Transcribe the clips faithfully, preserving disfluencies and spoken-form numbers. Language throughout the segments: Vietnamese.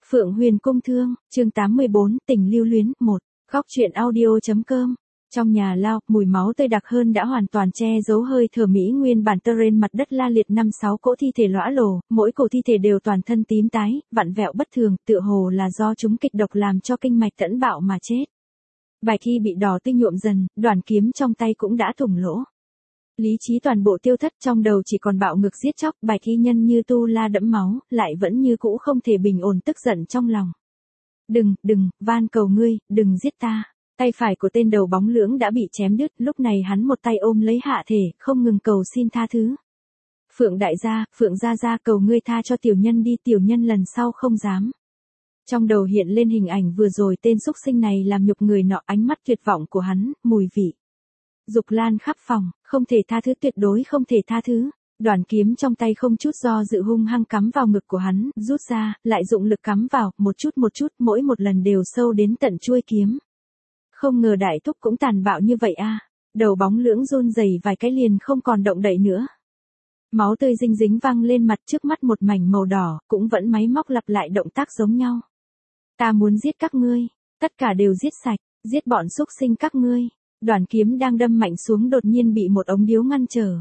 Phượng Huyền Cung Thương, chương tám mươi bốn, Tình Lưu Luyến, một. Góc truyện audio.com. Trong nhà lao, mùi máu tươi đặc hơn đã hoàn toàn che giấu hơi thở mỹ nguyên bản tơ trên mặt đất la liệt năm sáu cỗ thi thể lõa lồ, mỗi cổ thi thể đều toàn thân tím tái, vặn vẹo bất thường, tựa hồ là do chúng kịch độc làm cho kinh mạch tẫn bạo mà chết. Vài khi bị đỏ tươi nhuộm dần, đoàn kiếm trong tay cũng đã thủng lỗ. Lý trí toàn bộ tiêu thất, trong đầu chỉ còn bạo ngược giết chóc, bài thi nhân như tu la đẫm máu, lại vẫn như cũ không thể bình ổn tức giận trong lòng. Đừng, đừng, van cầu ngươi, đừng giết ta. Tay phải của tên đầu bóng lưỡng đã bị chém đứt, lúc này hắn một tay ôm lấy hạ thể, không ngừng cầu xin tha thứ. Phượng đại gia, Phượng gia gia cầu ngươi tha cho tiểu nhân đi, tiểu nhân lần sau không dám. Trong đầu hiện lên hình ảnh vừa rồi tên xúc sinh này làm nhục người nọ, ánh mắt tuyệt vọng của hắn, mùi vị dục lan khắp phòng, không thể tha thứ, tuyệt đối không thể tha thứ. Đoàn kiếm trong tay không chút do dự hung hăng cắm vào ngực của hắn, rút ra, lại dụng lực cắm vào, một chút một chút, mỗi một lần đều sâu đến tận chuôi kiếm. Không ngờ đại thúc cũng tàn bạo như vậy a. Đầu bóng lưỡng run rẩy vài cái liền không còn động đậy nữa. Máu tươi dinh dính văng lên mặt, trước mắt một mảnh màu đỏ, cũng vẫn máy móc lặp lại động tác giống nhau. Ta muốn giết các ngươi, tất cả đều giết sạch, giết bọn xúc sinh các ngươi. Đoàn kiếm đang đâm mạnh xuống đột nhiên bị một ống điếu ngăn trở.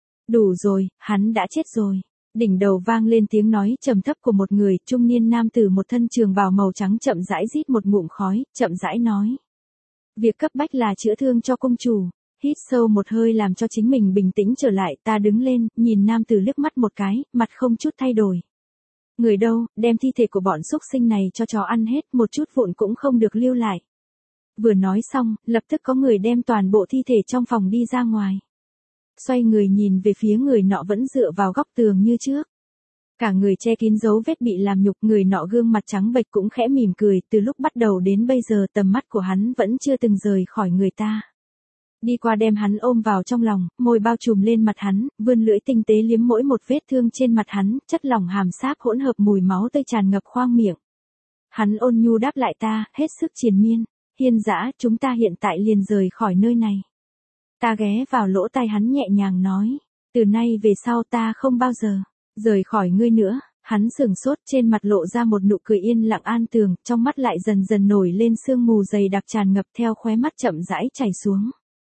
Đủ rồi, hắn đã chết rồi. Đỉnh đầu vang lên tiếng nói trầm thấp của một người, trung niên nam tử một thân trường bào màu trắng chậm rãi rít một ngụm khói, chậm rãi nói. Việc cấp bách là chữa thương cho công chủ. Hít sâu một hơi làm cho chính mình bình tĩnh trở lại, ta đứng lên, nhìn nam tử liếc mắt một cái, mặt không chút thay đổi. Người đâu, đem thi thể của bọn xúc sinh này cho chó ăn hết, một chút vụn cũng không được lưu lại. Vừa nói xong, lập tức có người đem toàn bộ thi thể trong phòng đi ra ngoài. Xoay người nhìn về phía người nọ vẫn dựa vào góc tường như trước. Cả người che kín dấu vết bị làm nhục, người nọ gương mặt trắng bệch cũng khẽ mỉm cười, từ lúc bắt đầu đến bây giờ tầm mắt của hắn vẫn chưa từng rời khỏi người ta. Đi qua đem hắn ôm vào trong lòng, môi bao trùm lên mặt hắn, vươn lưỡi tinh tế liếm mỗi một vết thương trên mặt hắn, chất lỏng hàm sáp hỗn hợp mùi máu tươi tràn ngập khoang miệng. Hắn ôn nhu đáp lại ta, hết sức triền miên. Hiên dã, chúng ta hiện tại liền rời khỏi nơi này. Ta ghé vào lỗ tai hắn nhẹ nhàng nói, từ nay về sau ta không bao giờ rời khỏi ngươi nữa. Hắn sửng sốt, trên mặt lộ ra một nụ cười yên lặng an tường, trong mắt lại dần dần nổi lên sương mù dày đặc tràn ngập theo khóe mắt chậm rãi chảy xuống.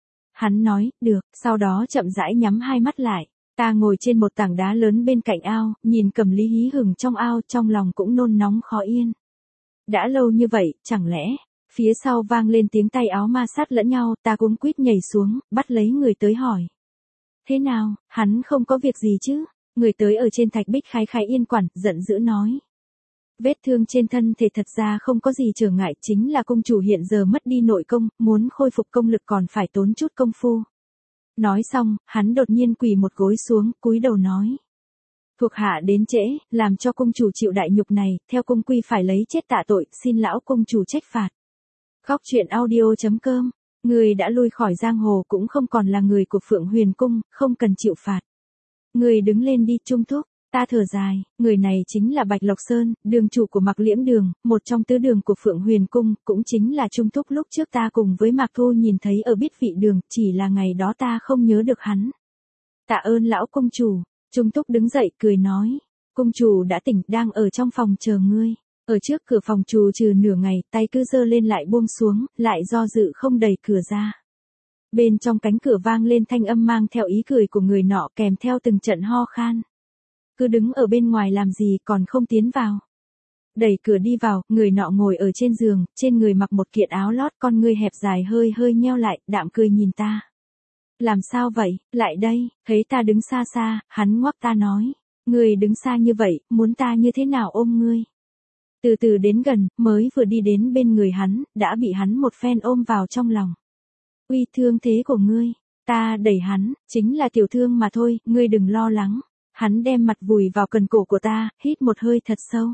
Hắn nói, được, sau đó chậm rãi nhắm hai mắt lại. Ta ngồi trên một tảng đá lớn bên cạnh ao, nhìn Cầm Lý hí hửng trong ao, trong lòng cũng nôn nóng khó yên. Đã lâu như vậy, chẳng lẽ... Phía sau vang lên tiếng tay áo ma sát lẫn nhau, ta cuống quýt nhảy xuống, bắt lấy người tới hỏi. Thế nào, hắn không có việc gì chứ? Người tới ở trên thạch bích khái khái yên quản, giận dữ nói. Vết thương trên thân thể thật ra không có gì trở ngại, chính là công chủ hiện giờ mất đi nội công, muốn khôi phục công lực còn phải tốn chút công phu. Nói xong, hắn đột nhiên quỳ một gối xuống, cúi đầu nói. Thuộc hạ đến trễ, làm cho công chủ chịu đại nhục này, theo công quy phải lấy chết tạ tội, xin lão công chủ trách phạt. Góc truyện audio.com, người đã lui khỏi giang hồ cũng không còn là người của Phượng Huyền Cung, không cần chịu phạt. Người đứng lên đi, Trung Thúc. Ta thở dài, người này chính là Bạch Lộc Sơn, đường chủ của Mạc Liễm Đường, một trong tứ đường của Phượng Huyền Cung, cũng chính là Trung Thúc lúc trước ta cùng với Mạc Thu nhìn thấy ở biết vị đường, chỉ là ngày đó ta không nhớ được hắn. Tạ ơn lão công chủ. Trung Thúc đứng dậy cười nói, công chủ đã tỉnh, đang ở trong phòng chờ ngươi. Ở trước cửa phòng trù trừ nửa ngày, tay cứ giơ lên lại buông xuống, lại do dự không đẩy cửa ra. Bên trong cánh cửa vang lên thanh âm mang theo ý cười của người nọ kèm theo từng trận ho khan. Cứ đứng ở bên ngoài làm gì còn không tiến vào. Đẩy cửa đi vào, người nọ ngồi ở trên giường, trên người mặc một kiện áo lót, con ngươi hẹp dài hơi hơi nheo lại, đạm cười nhìn ta. Làm sao vậy, lại đây, thấy ta đứng xa xa, hắn ngoắc ta nói. Ngươi đứng xa như vậy, muốn ta như thế nào ôm ngươi? Từ từ đến gần, mới vừa đi đến bên người hắn, đã bị hắn một phen ôm vào trong lòng. Uy, thương thế của ngươi. Ta đẩy hắn, chính là tiểu thương mà thôi, ngươi đừng lo lắng. Hắn đem mặt vùi vào cần cổ của ta, hít một hơi thật sâu.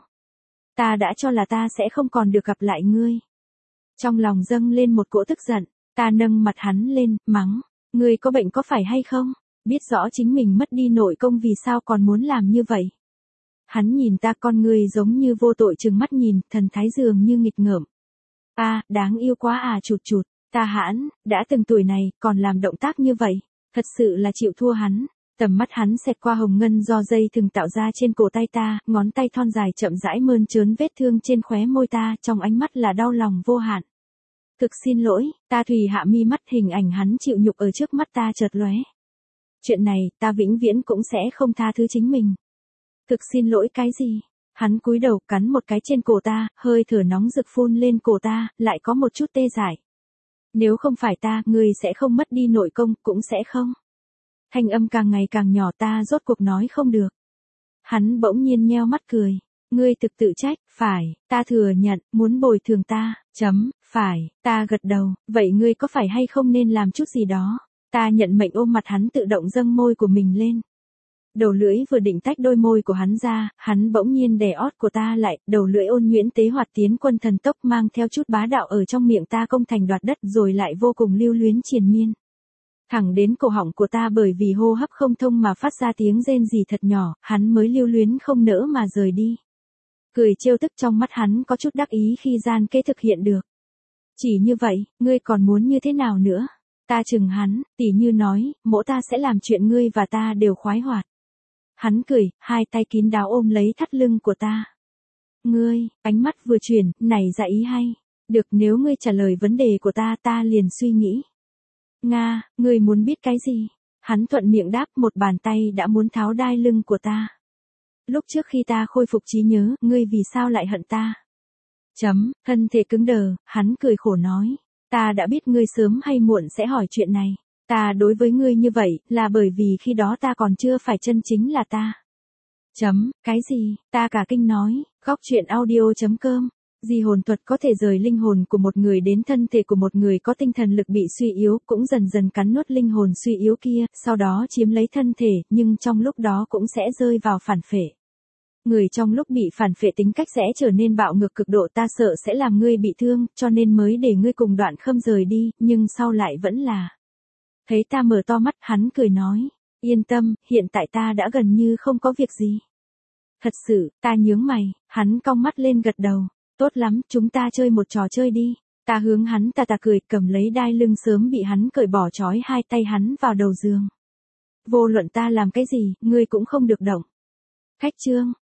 Ta đã cho là ta sẽ không còn được gặp lại ngươi. Trong lòng dâng lên một cỗ tức giận, ta nâng mặt hắn lên, mắng. Ngươi có bệnh có phải hay không? Biết rõ chính mình mất đi nội công vì sao còn muốn làm như vậy? Hắn nhìn ta, con người giống như vô tội trừng mắt nhìn, thần thái dường như nghịch ngợm. A, à, đáng yêu quá à, chụt chụt, ta hãn, đã từng tuổi này, còn làm động tác như vậy, thật sự là chịu thua hắn. Tầm mắt hắn xẹt qua hồng ngân do dây thừng tạo ra trên cổ tay ta, ngón tay thon dài chậm rãi mơn trớn vết thương trên khóe môi ta, trong ánh mắt là đau lòng vô hạn. Thực xin lỗi, ta thùy hạ mi mắt, hình ảnh hắn chịu nhục ở trước mắt ta chợt lóe. Chuyện này, ta vĩnh viễn cũng sẽ không tha thứ chính mình. Thực xin lỗi cái gì? Hắn cúi đầu cắn một cái trên cổ ta, hơi thở nóng rực phun lên cổ ta, lại có một chút tê dại. Nếu không phải ta, ngươi sẽ không mất đi nội công, cũng sẽ không. Thanh âm càng ngày càng nhỏ, ta rốt cuộc nói không được. Hắn bỗng nhiên nheo mắt cười. Ngươi thực tự trách, phải, ta thừa nhận, muốn bồi thường ta, chấm, phải, ta gật đầu, vậy ngươi có phải hay không nên làm chút gì đó? Ta nhận mệnh ôm mặt hắn tự động dâng môi của mình lên. Đầu lưỡi vừa định tách đôi môi của hắn ra, hắn bỗng nhiên đè ót của ta lại, đầu lưỡi ôn nhuyễn tế hoạt tiến quân thần tốc mang theo chút bá đạo ở trong miệng ta công thành đoạt đất rồi lại vô cùng lưu luyến triền miên. Thẳng đến cổ họng của ta bởi vì hô hấp không thông mà phát ra tiếng rên rỉ thật nhỏ, hắn mới lưu luyến không nỡ mà rời đi. Cười trêu tức trong mắt hắn có chút đắc ý khi gian kế thực hiện được. Chỉ như vậy, ngươi còn muốn như thế nào nữa? Ta chừng hắn, tỉ như nói, mỗ ta sẽ làm chuyện ngươi và ta đều khoái hoạt. Hắn cười, hai tay kín đáo ôm lấy thắt lưng của ta. Ngươi, ánh mắt vừa chuyển, này dạ ý hay. Được, nếu ngươi trả lời vấn đề của ta, ta liền suy nghĩ. Nga, ngươi muốn biết cái gì? Hắn thuận miệng đáp, một bàn tay đã muốn tháo đai lưng của ta. Lúc trước khi ta khôi phục trí nhớ, ngươi vì sao lại hận ta? Chấm, thân thể cứng đờ, hắn cười khổ nói. Ta đã biết ngươi sớm hay muộn sẽ hỏi chuyện này. Ta đối với ngươi như vậy, là bởi vì khi đó ta còn chưa phải chân chính là ta. Chấm, cái gì? Ta cả kinh nói, góc truyện audio chấm com. Di hồn thuật có thể rời linh hồn của một người đến thân thể của một người có tinh thần lực bị suy yếu, cũng dần dần cắn nuốt linh hồn suy yếu kia, sau đó chiếm lấy thân thể, nhưng trong lúc đó cũng sẽ rơi vào phản phệ. Người trong lúc bị phản phệ tính cách sẽ trở nên bạo ngược cực độ, ta sợ sẽ làm ngươi bị thương, cho nên mới để ngươi cùng Đoạn Khâm rời đi, nhưng sau lại vẫn là. Thấy ta mở to mắt, hắn cười nói, yên tâm, hiện tại ta đã gần như không có việc gì. Thật sự, ta nhướng mày, hắn cong mắt lên gật đầu, tốt lắm, chúng ta chơi một trò chơi đi. Ta hướng hắn ta ta cười, cầm lấy đai lưng sớm bị hắn cởi bỏ trói hai tay hắn vào đầu giường. Vô luận ta làm cái gì, ngươi cũng không được động. Khách trương,